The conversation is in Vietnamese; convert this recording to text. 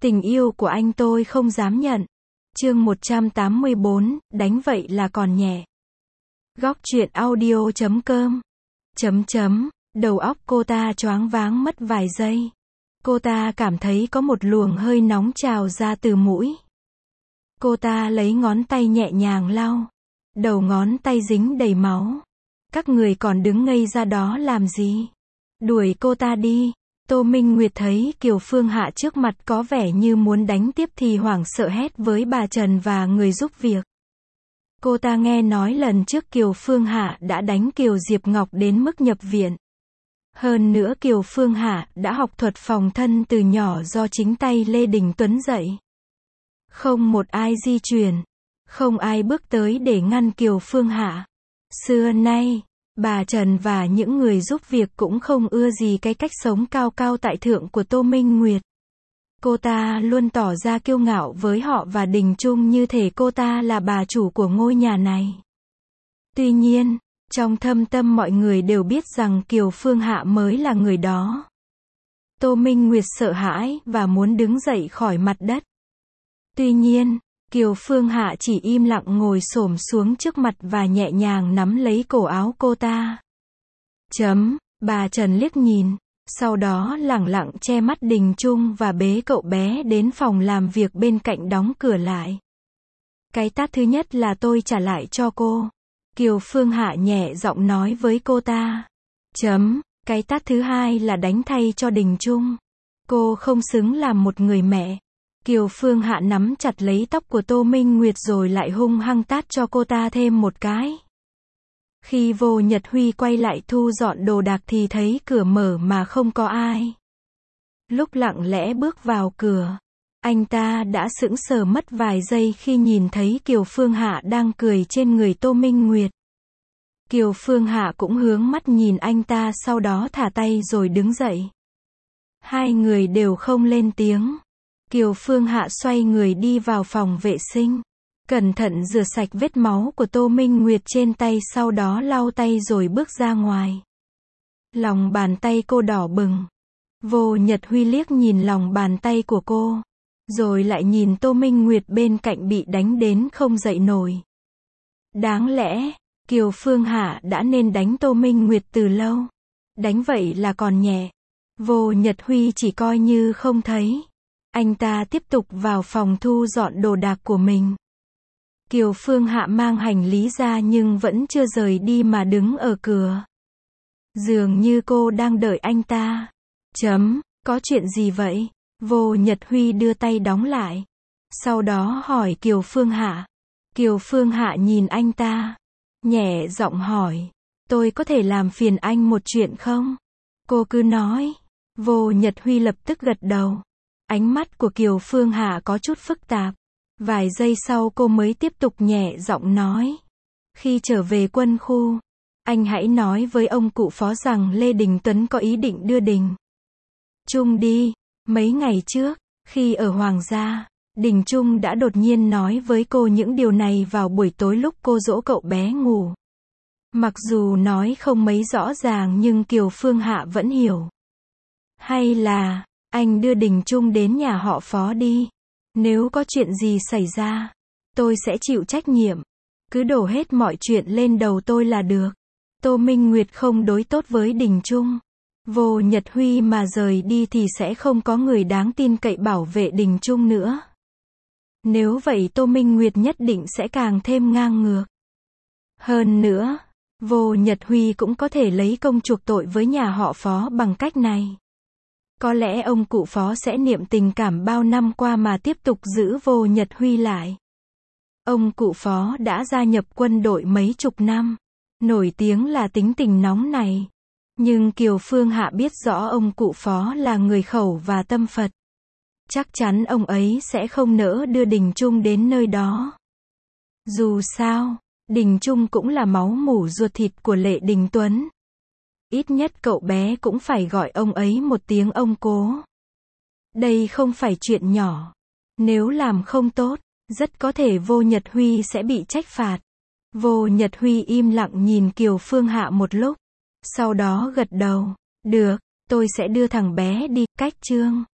Tình yêu của anh tôi không dám nhận. Chương 184, đánh vậy là còn nhẹ. Góc truyện audio.com. Đầu óc cô ta choáng váng mất vài giây. Cô ta cảm thấy có một luồng hơi nóng trào ra từ mũi. Cô ta lấy ngón tay nhẹ nhàng lau. Đầu ngón tay dính đầy máu. Các người còn đứng ngây ra đó làm gì? Đuổi cô ta đi. Tô Minh Nguyệt thấy Kiều Phương Hạ trước mặt có vẻ như muốn đánh tiếp thì hoảng sợ hét với bà Trần và người giúp việc. Cô ta nghe nói lần trước Kiều Phương Hạ đã đánh Kiều Diệp Ngọc đến mức nhập viện. Hơn nữa Kiều Phương Hạ đã học thuật phòng thân từ nhỏ do chính tay Lê Đình Tuấn dạy. Không một ai di chuyển, không ai bước tới để ngăn Kiều Phương Hạ. Xưa nay, bà Trần và những người giúp việc cũng không ưa gì cái cách sống cao cao tại thượng của Tô Minh Nguyệt. Cô ta luôn tỏ ra kiêu ngạo với họ và Đình Trung như thể cô ta là bà chủ của ngôi nhà này. Tuy nhiên, trong thâm tâm mọi người đều biết rằng Kiều Phương Hạ mới là người đó. Tô Minh Nguyệt sợ hãi và muốn đứng dậy khỏi mặt đất. Tuy nhiên, Kiều Phương Hạ chỉ im lặng ngồi xổm xuống trước mặt và nhẹ nhàng nắm lấy cổ áo cô ta. Bà Trần liếc nhìn, sau đó lẳng lặng che mắt Đình Trung và bế cậu bé đến phòng làm việc bên cạnh đóng cửa lại. Cái tát thứ nhất là tôi trả lại cho cô. Kiều Phương Hạ nhẹ giọng nói với cô ta. Cái tát thứ hai là đánh thay cho Đình Trung. Cô không xứng làm một người mẹ. Kiều Phương Hạ nắm chặt lấy tóc của Tô Minh Nguyệt rồi lại hung hăng tát cho cô ta thêm một cái. Khi Vô Nhật Huy quay lại thu dọn đồ đạc thì thấy cửa mở mà không có ai. Lúc lặng lẽ bước vào cửa, anh ta đã sững sờ mất vài giây khi nhìn thấy Kiều Phương Hạ đang cười trên người Tô Minh Nguyệt. Kiều Phương Hạ cũng hướng mắt nhìn anh ta, sau đó thả tay rồi đứng dậy. Hai người đều không lên tiếng. Kiều Phương Hạ xoay người đi vào phòng vệ sinh, cẩn thận rửa sạch vết máu của Tô Minh Nguyệt trên tay, sau đó lau tay rồi bước ra ngoài. Lòng bàn tay cô đỏ bừng. Vô Nhật Huy liếc nhìn lòng bàn tay của cô, rồi lại nhìn Tô Minh Nguyệt bên cạnh bị đánh đến không dậy nổi. Đáng lẽ, Kiều Phương Hạ đã nên đánh Tô Minh Nguyệt từ lâu. Đánh vậy là còn nhẹ. Vô Nhật Huy chỉ coi như không thấy. Anh ta tiếp tục vào phòng thu dọn đồ đạc của mình. Kiều Phương Hạ mang hành lý ra nhưng vẫn chưa rời đi mà đứng ở cửa. Dường như cô đang đợi anh ta. Có chuyện gì vậy? Vô Nhật Huy đưa tay đóng lại. Sau đó hỏi Kiều Phương Hạ. Kiều Phương Hạ nhìn anh ta, nhẹ giọng hỏi. Tôi có thể làm phiền anh một chuyện không? Cô cứ nói. Vô Nhật Huy lập tức gật đầu. Ánh mắt của Kiều Phương Hạ có chút phức tạp. Vài giây sau cô mới tiếp tục nhẹ giọng nói. Khi trở về quân khu, anh hãy nói với ông cụ phó rằng Lê Đình Tuấn có ý định đưa Đình Trung đi. Mấy ngày trước, khi ở Hoàng gia, Đình Trung đã đột nhiên nói với cô những điều này vào buổi tối lúc cô dỗ cậu bé ngủ. Mặc dù nói không mấy rõ ràng nhưng Kiều Phương Hạ vẫn hiểu. Hay là anh đưa Đình Trung đến nhà họ Phó đi. Nếu có chuyện gì xảy ra, tôi sẽ chịu trách nhiệm. Cứ đổ hết mọi chuyện lên đầu tôi là được. Tô Minh Nguyệt không đối tốt với Đình Trung. Vô Nhật Huy mà rời đi thì sẽ không có người đáng tin cậy bảo vệ Đình Trung nữa. Nếu vậy Tô Minh Nguyệt nhất định sẽ càng thêm ngang ngược. Hơn nữa, Vô Nhật Huy cũng có thể lấy công chuộc tội với nhà họ Phó bằng cách này. Có lẽ ông cụ Phó sẽ niệm tình cảm bao năm qua mà tiếp tục giữ Vô Nhật Huy lại. Ông cụ Phó đã gia nhập quân đội mấy chục năm, nổi tiếng là tính tình nóng này. Nhưng Kiều Phương Hạ biết rõ ông cụ Phó là người khẩu và tâm Phật. Chắc chắn ông ấy sẽ không nỡ đưa Đình Trung đến nơi đó. Dù sao, Đình Trung cũng là máu mủ ruột thịt của Lê Đình Tuấn. Ít nhất cậu bé cũng phải gọi ông ấy một tiếng ông cố. Đây không phải chuyện nhỏ. Nếu làm không tốt, rất có thể Vô Nhật Huy sẽ bị trách phạt. Vô Nhật Huy im lặng nhìn Kiều Phương Hạ một lúc. Sau đó gật đầu. Được, tôi sẽ đưa thằng bé đi. Cách chương